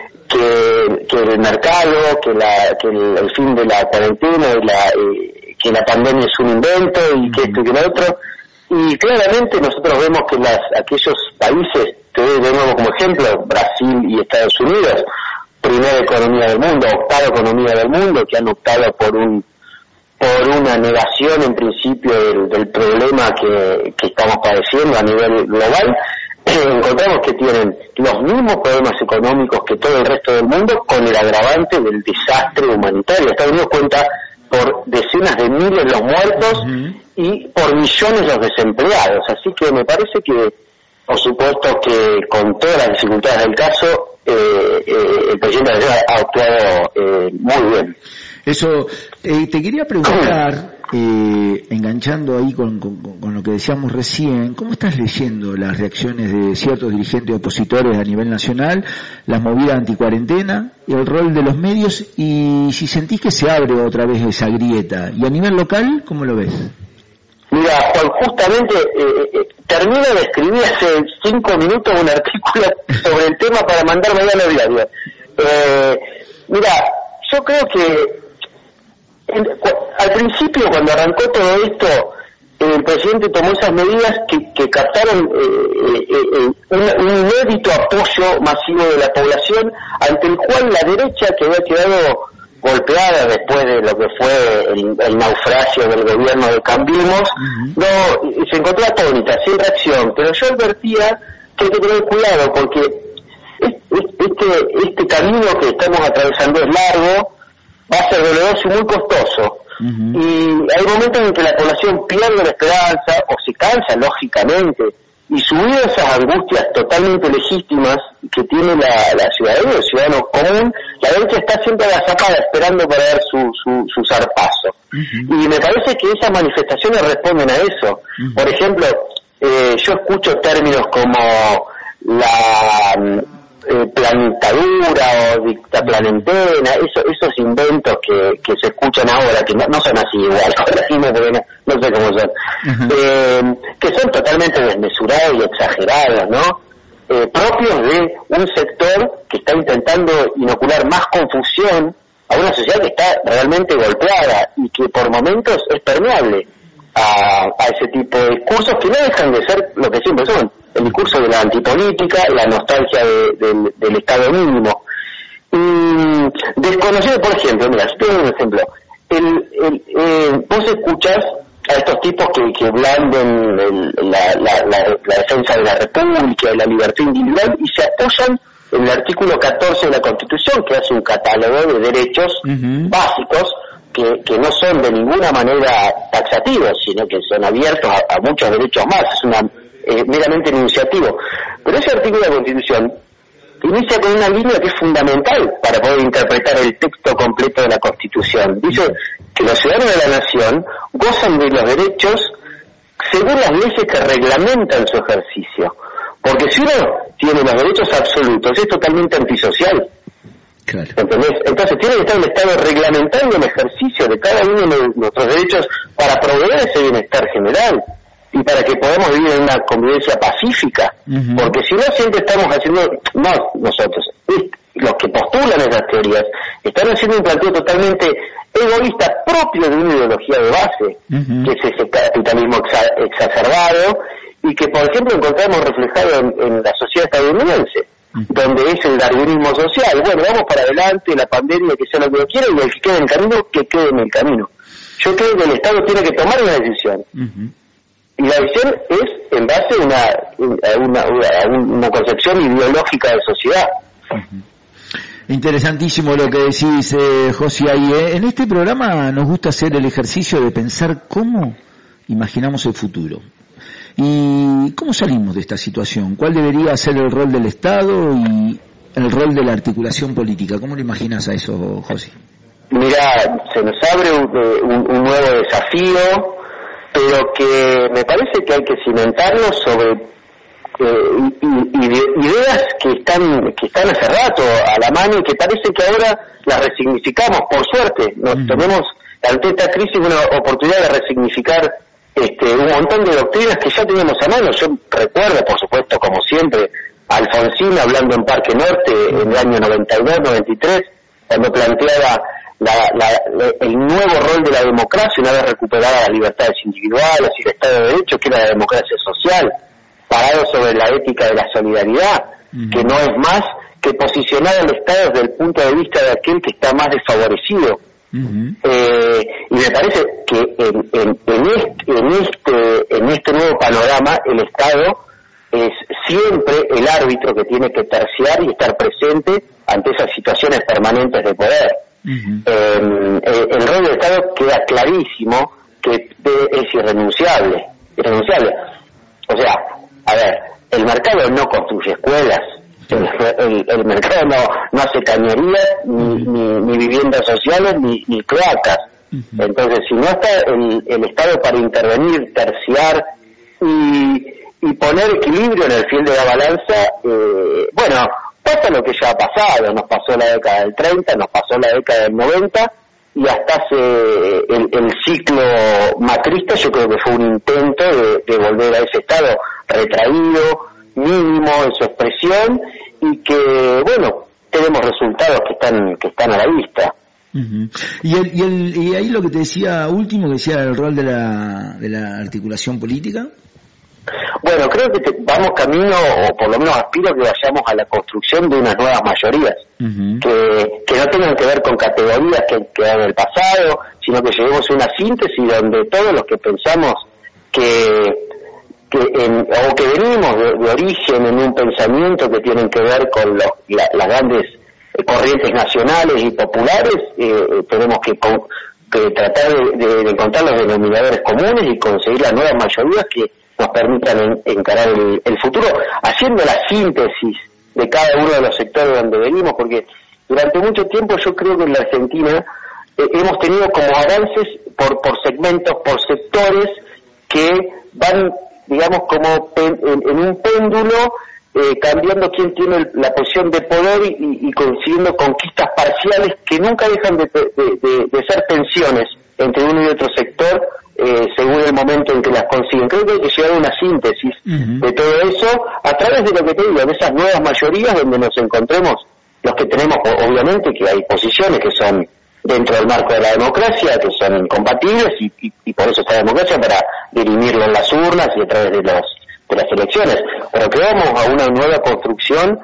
que, que el mercado, que, la, que el, el fin de la cuarentena, y la, eh, que la pandemia es un invento, y uh-huh. que esto y que lo otro. Y claramente nosotros vemos que las aquellos países, te doy de nuevo como ejemplo, Brasil y Estados Unidos, primera economía del mundo, octava economía del mundo, que han optado por un por una negación en principio del, del problema que, que estamos padeciendo a nivel global, eh, encontramos que tienen los mismos problemas económicos que todo el resto del mundo, con el agravante del desastre humanitario. Estados Unidos cuenta por decenas de miles los muertos uh-huh. y por millones los desempleados. Así que me parece que, por supuesto que con todas las dificultades del caso, Eh, eh, el presidente de la ciudad ha actuado eh, muy bien. Eso, eh, te quería preguntar, eh, enganchando ahí con, con, con lo que decíamos recién, ¿cómo estás leyendo las reacciones de ciertos dirigentes opositores a nivel nacional, las movidas anticuarentena, el rol de los medios, y si sentís que se abre otra vez esa grieta? Y a nivel local, ¿cómo lo ves? Mira, Juan, justamente eh, eh, termino de escribir hace cinco minutos un artículo sobre el tema para mandar mañana al diario. Eh, mira, yo creo que en, cu- al principio, cuando arrancó todo esto, el presidente tomó esas medidas que, que captaron eh, eh, eh, un, un inédito apoyo masivo de la población, ante el cual la derecha, que había quedado golpeada después de lo que fue el, el naufragio del gobierno de Cambiemos, uh-huh. no se encontró atónita, sin reacción. Pero yo advertía que hay que tener cuidado, porque este, este camino que estamos atravesando es largo, va a ser doloroso y muy costoso. Uh-huh. Y hay momentos en que la población pierde la esperanza o se cansa, lógicamente, y subido a esas angustias totalmente legítimas que tiene la, la ciudadanía, el ciudadano común, la derecha está siempre agazapada esperando para dar su, su, su zarpazo. Uh-huh. Y me parece que esas manifestaciones responden a eso. Uh-huh. Por ejemplo, eh, yo escucho términos como la eh, planetadura o dictaplanentena, eso, esos inventos que, que se escuchan ahora, que no, no son así igual, ahora sí me no, no sé cómo son, uh-huh. eh, que son totalmente desmesurados y exagerados, ¿no? Eh, propios de un sector que está intentando inocular más confusión a una sociedad que está realmente golpeada y que por momentos es permeable a, a ese tipo de discursos que no dejan de ser lo que siempre son, el discurso de la antipolítica, la nostalgia de, de, del Estado mínimo. Y desconocido, por ejemplo, mira, yo tengo un ejemplo, el, el, eh, vos escuchas a estos tipos que, que blanden el, la, la, la, la defensa de la República, de la libertad individual, y se apoyan en el artículo catorce de la Constitución, que hace un catálogo de derechos uh-huh. básicos, que, que no son de ninguna manera taxativos, sino que son abiertos a, a muchos derechos más, es una eh, meramente enunciativo. Pero ese artículo de la Constitución inicia con una línea que es fundamental para poder interpretar el texto completo de la Constitución. Dice que los ciudadanos de la nación gozan de los derechos según las leyes que reglamentan su ejercicio. Porque si uno tiene los derechos absolutos, es totalmente antisocial. Claro. ¿Entendés? Entonces tiene que estar el Estado reglamentando el ejercicio de cada uno de nuestros derechos para proveer ese bienestar general y para que podamos vivir en una convivencia pacífica. Uh-huh. Porque si no, siempre estamos haciendo, no nosotros, los que postulan esas teorías, están haciendo un planteo totalmente egoísta propio de una ideología de base, uh-huh. que es ese capitalismo exa- exacerbado, y que, por ejemplo, encontramos reflejado en, en la sociedad estadounidense, uh-huh. donde es el darwinismo social. Bueno, vamos para adelante, la pandemia, que sea lo que yo quiera, y el que quede en el camino, que quede en el camino. Yo creo que el Estado tiene que tomar una decisión. Uh-huh. Y la decisión es en base a una, a una, a una concepción ideológica de sociedad. Uh-huh. Interesantísimo lo que decís, eh, José. Y eh, en este programa nos gusta hacer el ejercicio de pensar cómo imaginamos el futuro. ¿Y cómo salimos de esta situación? ¿Cuál debería ser el rol del Estado y el rol de la articulación política? ¿Cómo lo imaginas a eso, José? Mira, se nos abre un, un, un nuevo desafío, pero que me parece que hay que cimentarlo sobre eh, ideas que están que están hace rato a la mano y que parece que ahora las resignificamos, por suerte. Nos uh-huh. tenemos ante esta crisis una oportunidad de resignificar este, un montón de doctrinas que ya teníamos a mano. Yo recuerdo, por supuesto, como siempre, a Alfonsín hablando en Parque Norte en el año noventa y dos, noventa y tres, cuando planteaba La, la, la, el nuevo rol de la democracia una vez recuperadas las libertades individuales y el Estado de Derecho, que era la democracia social, parado sobre la ética de la solidaridad, uh-huh. que no es más que posicionar al Estado desde el punto de vista de aquel que está más desfavorecido. Uh-huh. Eh, y me parece que en, en, en, este, en, este, en este nuevo panorama el Estado es siempre el árbitro que tiene que terciar y estar presente ante esas situaciones permanentes de poder. Uh-huh. eh, eh, el rol del Estado queda clarísimo que es irrenunciable, irrenunciable. O sea, a ver, el mercado no construye escuelas, el, el, el mercado no, no hace cañerías, ni, ni, ni viviendas sociales, ni, ni cloacas. Uh-huh. Entonces, si no está el, el Estado para intervenir, terciar y, y poner equilibrio en el fiel de la balanza, eh, bueno, pasa lo que ya ha pasado, nos pasó la década del treinta, nos pasó la década del noventa, y hasta hace el, el ciclo macrista yo creo que fue un intento de, de volver a ese estado retraído, mínimo en su expresión, y que, bueno, tenemos resultados que están que están a la vista. Uh-huh. Y, el, y, el, y ahí lo que te decía último, que decía el rol de la, de la articulación política. Bueno, creo que te, vamos camino, o por lo menos aspiro que vayamos a la construcción de unas nuevas mayorías, uh-huh. que, que no tengan que ver con categorías que quedan en el pasado, sino que lleguemos a una síntesis donde todos los que pensamos que, que en, o que venimos de, de origen en un pensamiento que tienen que ver con los, la, las grandes corrientes nacionales y populares, eh, tenemos que, con, que tratar de, de, de encontrar los denominadores comunes y conseguir las nuevas mayorías que nos permitan en, encarar el, el futuro, haciendo la síntesis de cada uno de los sectores donde venimos, porque durante mucho tiempo yo creo que en la Argentina eh, hemos tenido como avances por, por segmentos, por sectores que van, digamos, como pen, en, en un péndulo, eh, cambiando quién tiene el, la posición de poder y, y consiguiendo conquistas parciales que nunca dejan de, de, de, de ser tensiones entre uno y otro sector, eh, según el momento en que las consiguen. Creo que hay que llegar a una síntesis uh-huh. de todo eso a través de lo que te digo, de esas nuevas mayorías donde nos encontremos los que tenemos, obviamente que hay posiciones que son dentro del marco de la democracia, que son incompatibles y, y, y por eso está la democracia, para dirimirlo en las urnas y a través de, los, de las elecciones. Pero que vamos a una nueva construcción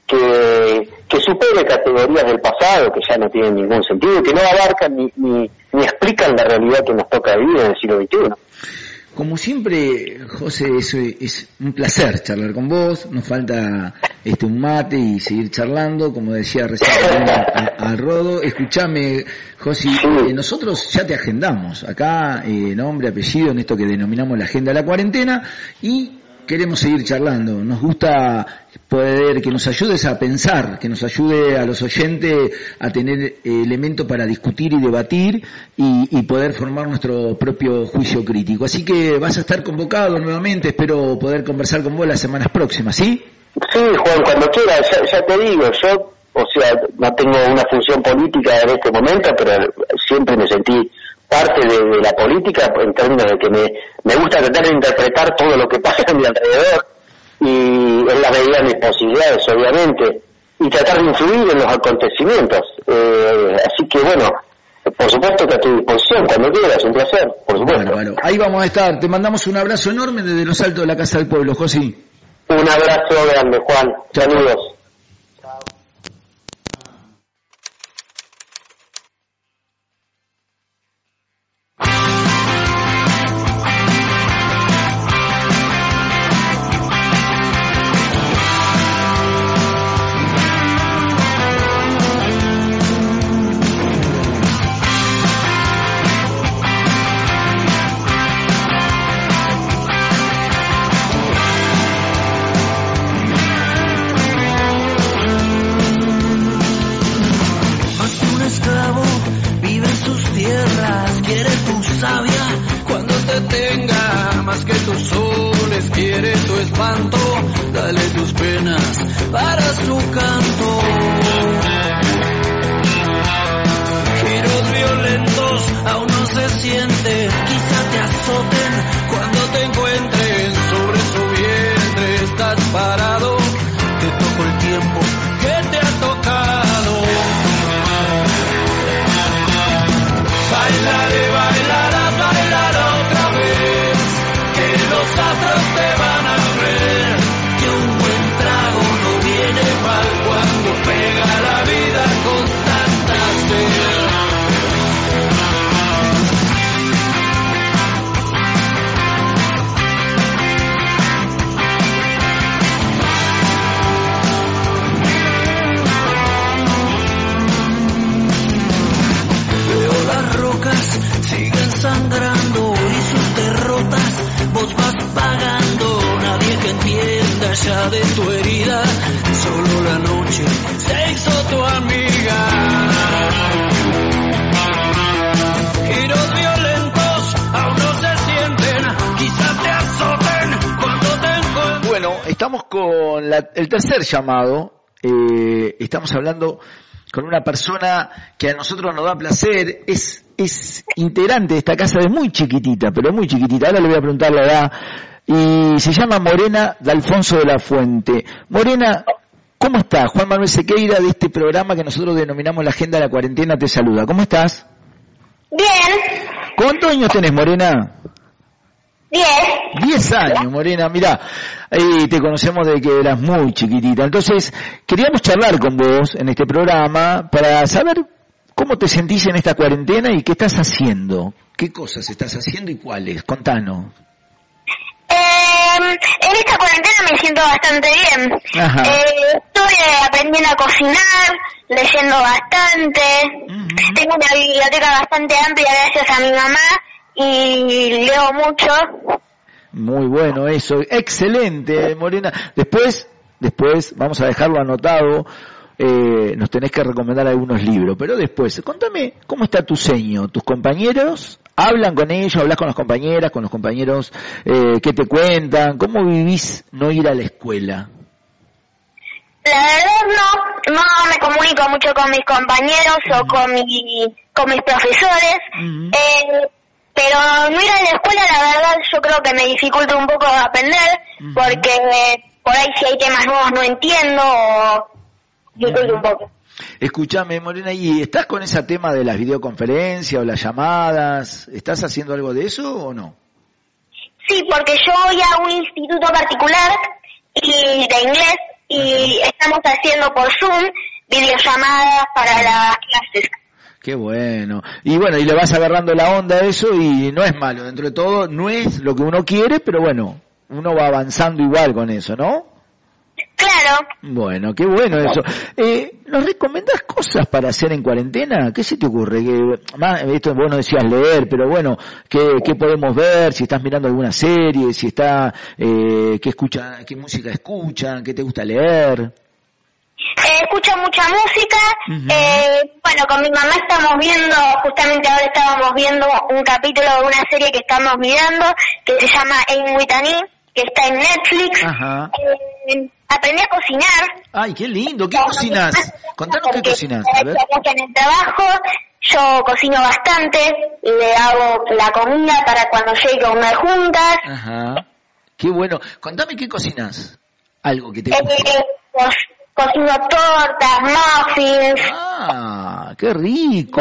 que, que supere categorías del pasado, que ya no tienen ningún sentido, que no abarcan ni, ni, ni explican la realidad que nos toca vivir en el siglo veintiuno. Como siempre, José, es, es un placer charlar con vos. Nos falta este un mate y seguir charlando, como decía recién al Rodo. Escuchame, José, eh, nosotros ya te agendamos acá, eh, nombre, apellido, en esto que denominamos la agenda de la cuarentena, y queremos seguir charlando. Nos gusta poder que nos ayudes a pensar, que nos ayude a los oyentes a tener eh, elementos para discutir y debatir y, y poder formar nuestro propio juicio crítico. Así que vas a estar convocado nuevamente, espero poder conversar con vos las semanas próximas, ¿sí? Sí, Juan, cuando quieras, ya, ya te digo, yo, o sea, no tengo una función política en este momento, pero siempre me sentí parte de, de la política en términos de que me, me gusta tratar de interpretar todo lo que pasa a mi alrededor y en la medida de mis posibilidades, obviamente, y tratar de influir en los acontecimientos. Eh, así que bueno, por supuesto que a tu disposición, cuando quieras, un placer, por supuesto. Bueno, bueno, ahí vamos a estar. Te mandamos un abrazo enorme desde los altos de la Casa del Pueblo, José. Un abrazo grande, Juan. Saludos. El tercer llamado, eh, estamos hablando con una persona que a nosotros nos da placer, es es integrante de esta casa de muy chiquitita, pero muy chiquitita, ahora le voy a preguntar la edad, y se llama Morena de Alfonso de la Fuente. Morena, ¿Cómo estás? Juan Manuel Sequeira, de este programa que nosotros denominamos La Agenda de la Cuarentena, te saluda. ¿Cómo estás? Bien. ¿Cuántos años tenés, Morena? Diez. Diez años, Morena. Mirá, eh, te conocemos de que eras muy chiquitita. Entonces, queríamos charlar con vos en este programa para saber cómo te sentís en esta cuarentena y qué estás haciendo. ¿Qué cosas estás haciendo y cuáles? Contanos. Eh, en esta cuarentena me siento bastante bien. Ajá. Eh, estoy aprendiendo a cocinar, leyendo bastante. Uh-huh. Tengo una biblioteca bastante amplia gracias a mi mamá y leo mucho. Muy bueno eso, excelente, Morena. Después, después vamos a dejarlo anotado. Eh, nos tenés que recomendar algunos libros, pero después, contame cómo está tu seño, tus compañeros, hablan con ellos, hablas con las compañeras, con los compañeros, eh, ¿qué te cuentan? ¿Cómo vivís no ir a la escuela? La verdad no, no me comunico mucho con mis compañeros uh-huh. o con, mi, con mis profesores, uh-huh. eh, pero no ir a la escuela la verdad yo creo que me dificulta un poco aprender, uh-huh. porque eh, por ahí si hay temas nuevos no entiendo o... Yo creo un poco. Escúchame, Morena, ¿y estás con ese tema de las videoconferencias o las llamadas? ¿Estás haciendo algo de eso o no? Sí, porque yo voy a un instituto particular y de inglés y uh-huh. estamos haciendo por Zoom videollamadas para las clases. Qué bueno. Y bueno, y le vas agarrando la onda a eso y no es malo, dentro de todo, no es lo que uno quiere, pero bueno, uno va avanzando igual con eso, ¿no? Claro. Bueno, qué bueno eso. Eh, ¿Nos recomendás cosas para hacer en cuarentena? ¿Qué se te ocurre? Que, más, esto vos no decías leer, pero bueno, ¿qué, qué podemos ver? Si estás mirando alguna serie, si está, eh, qué escucha, qué música escuchan, qué te gusta leer. Eh, escucho mucha música. Uh-huh. Eh, bueno, con mi mamá estamos viendo, justamente ahora estábamos viendo un capítulo de una serie que estamos mirando que se llama Aim with an E, que está en Netflix. Ajá. Eh, aprendí a cocinar. Ay, qué lindo. ¿Qué cocinás? Contanos qué cocinás. A ver. En el trabajo yo cocino bastante, le hago la comida para cuando llegue a comer juntas. Ajá. Qué bueno. Contame qué cocinás. Algo que te eh, guste. co- cocino tortas, muffins. Ah, qué rico.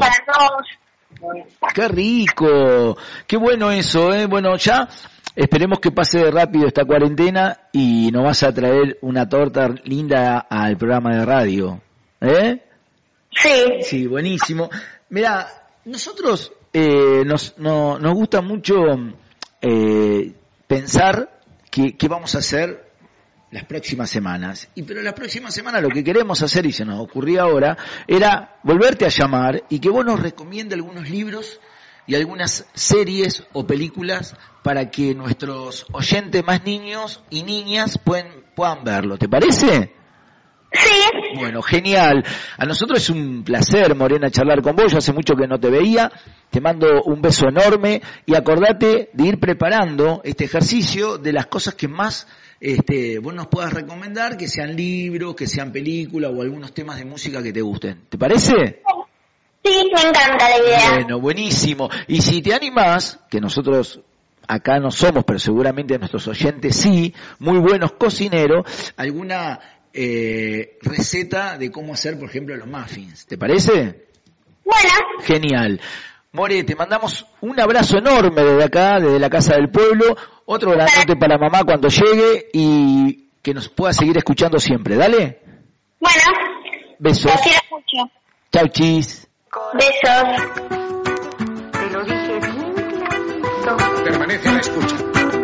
Para Qué rico. Qué bueno eso, ¿eh? Bueno, ya... Esperemos que pase rápido esta cuarentena y nos vas a traer una torta linda al programa de radio. ¿Eh? Sí. Sí, buenísimo. Mira, nosotros eh, nos, no, nos gusta mucho eh, pensar qué que vamos a hacer las próximas semanas. Y pero la próxima semana lo que queremos hacer, y se nos ocurrió ahora, era volverte a llamar y que vos nos recomiendes algunos libros y algunas series o películas para que nuestros oyentes más niños y niñas pueden, puedan verlo. ¿Te parece? Sí. Bueno, genial. A nosotros es un placer, Morena, charlar con vos. Yo hace mucho que no te veía. Te mando un beso enorme y acordate de ir preparando este ejercicio de las cosas que más este, vos nos puedas recomendar, que sean libros, que sean películas o algunos temas de música que te gusten. ¿Te parece? Sí, me encanta la idea. Bueno, buenísimo. Y si te animás, que nosotros acá no somos, pero seguramente nuestros oyentes sí, muy buenos cocineros, alguna eh, receta de cómo hacer, por ejemplo, los muffins. ¿Te parece? Bueno. Genial. More, te mandamos un abrazo enorme desde acá, desde la Casa del Pueblo, otro grandote para mamá cuando llegue y que nos pueda seguir escuchando siempre. Dale. Bueno. Besos. Te quiero mucho. Chau, chis. Besos. Te lo dije bien clarito. Permanece a la escucha.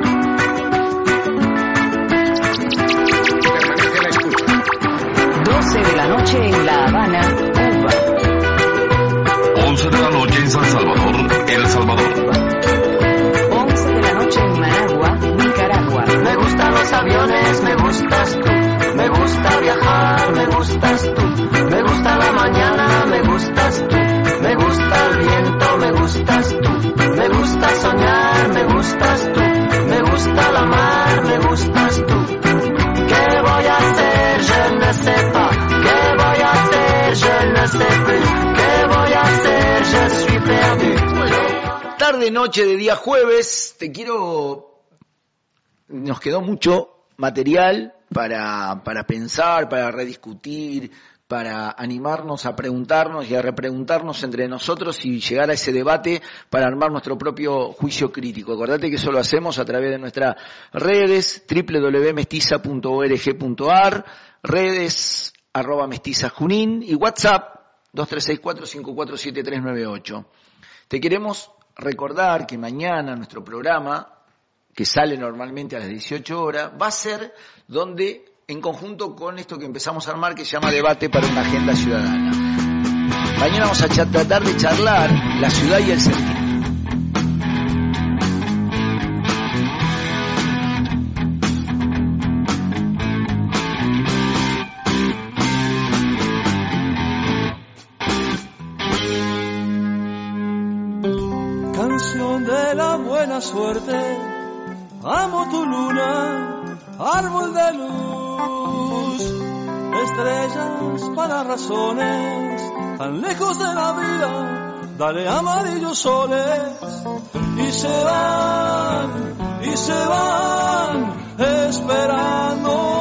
Permanece a la escucha. doce de la noche en La Habana, Cuba. once de la noche en San Salvador, El Salvador. once de la noche en Managua, Nicaragua. Me gustan los aviones, me gustas tú. Me gusta viajar, me gustas tú. Me gusta la mañana, me gustas tú. Me gusta el viento, me gustas tú. Me gusta soñar, me gustas tú. Me gusta la mar, me gustas tú. ¿Qué voy a hacer? Je ne sais pas. ¿Qué voy a hacer? Je ne sais plus. ¿Qué voy a hacer? Je suis perdu. Tarde, noche de día jueves, te quiero... Nos quedó mucho material para, para pensar, para rediscutir, para animarnos a preguntarnos y a repreguntarnos entre nosotros y llegar a ese debate para armar nuestro propio juicio crítico. Acordate que eso lo hacemos a través de nuestras redes, doble u doble u doble u punto mestiza punto org punto a r, redes arroba mestiza junín y WhatsApp dos tres seis cuatro cinco cuatro siete tres nueve ocho. Te queremos recordar que mañana nuestro programa, que sale normalmente a las dieciocho horas, va a ser donde, en conjunto con esto que empezamos a armar, que se llama Debate para una Agenda Ciudadana. Mañana vamos a tratar de charlar la ciudad y el sentido. Canción de la buena suerte, amo tu luna, árbol de luz, estrellas para razones, tan lejos de la vida, dale amarillos soles, y se van, y se van, esperando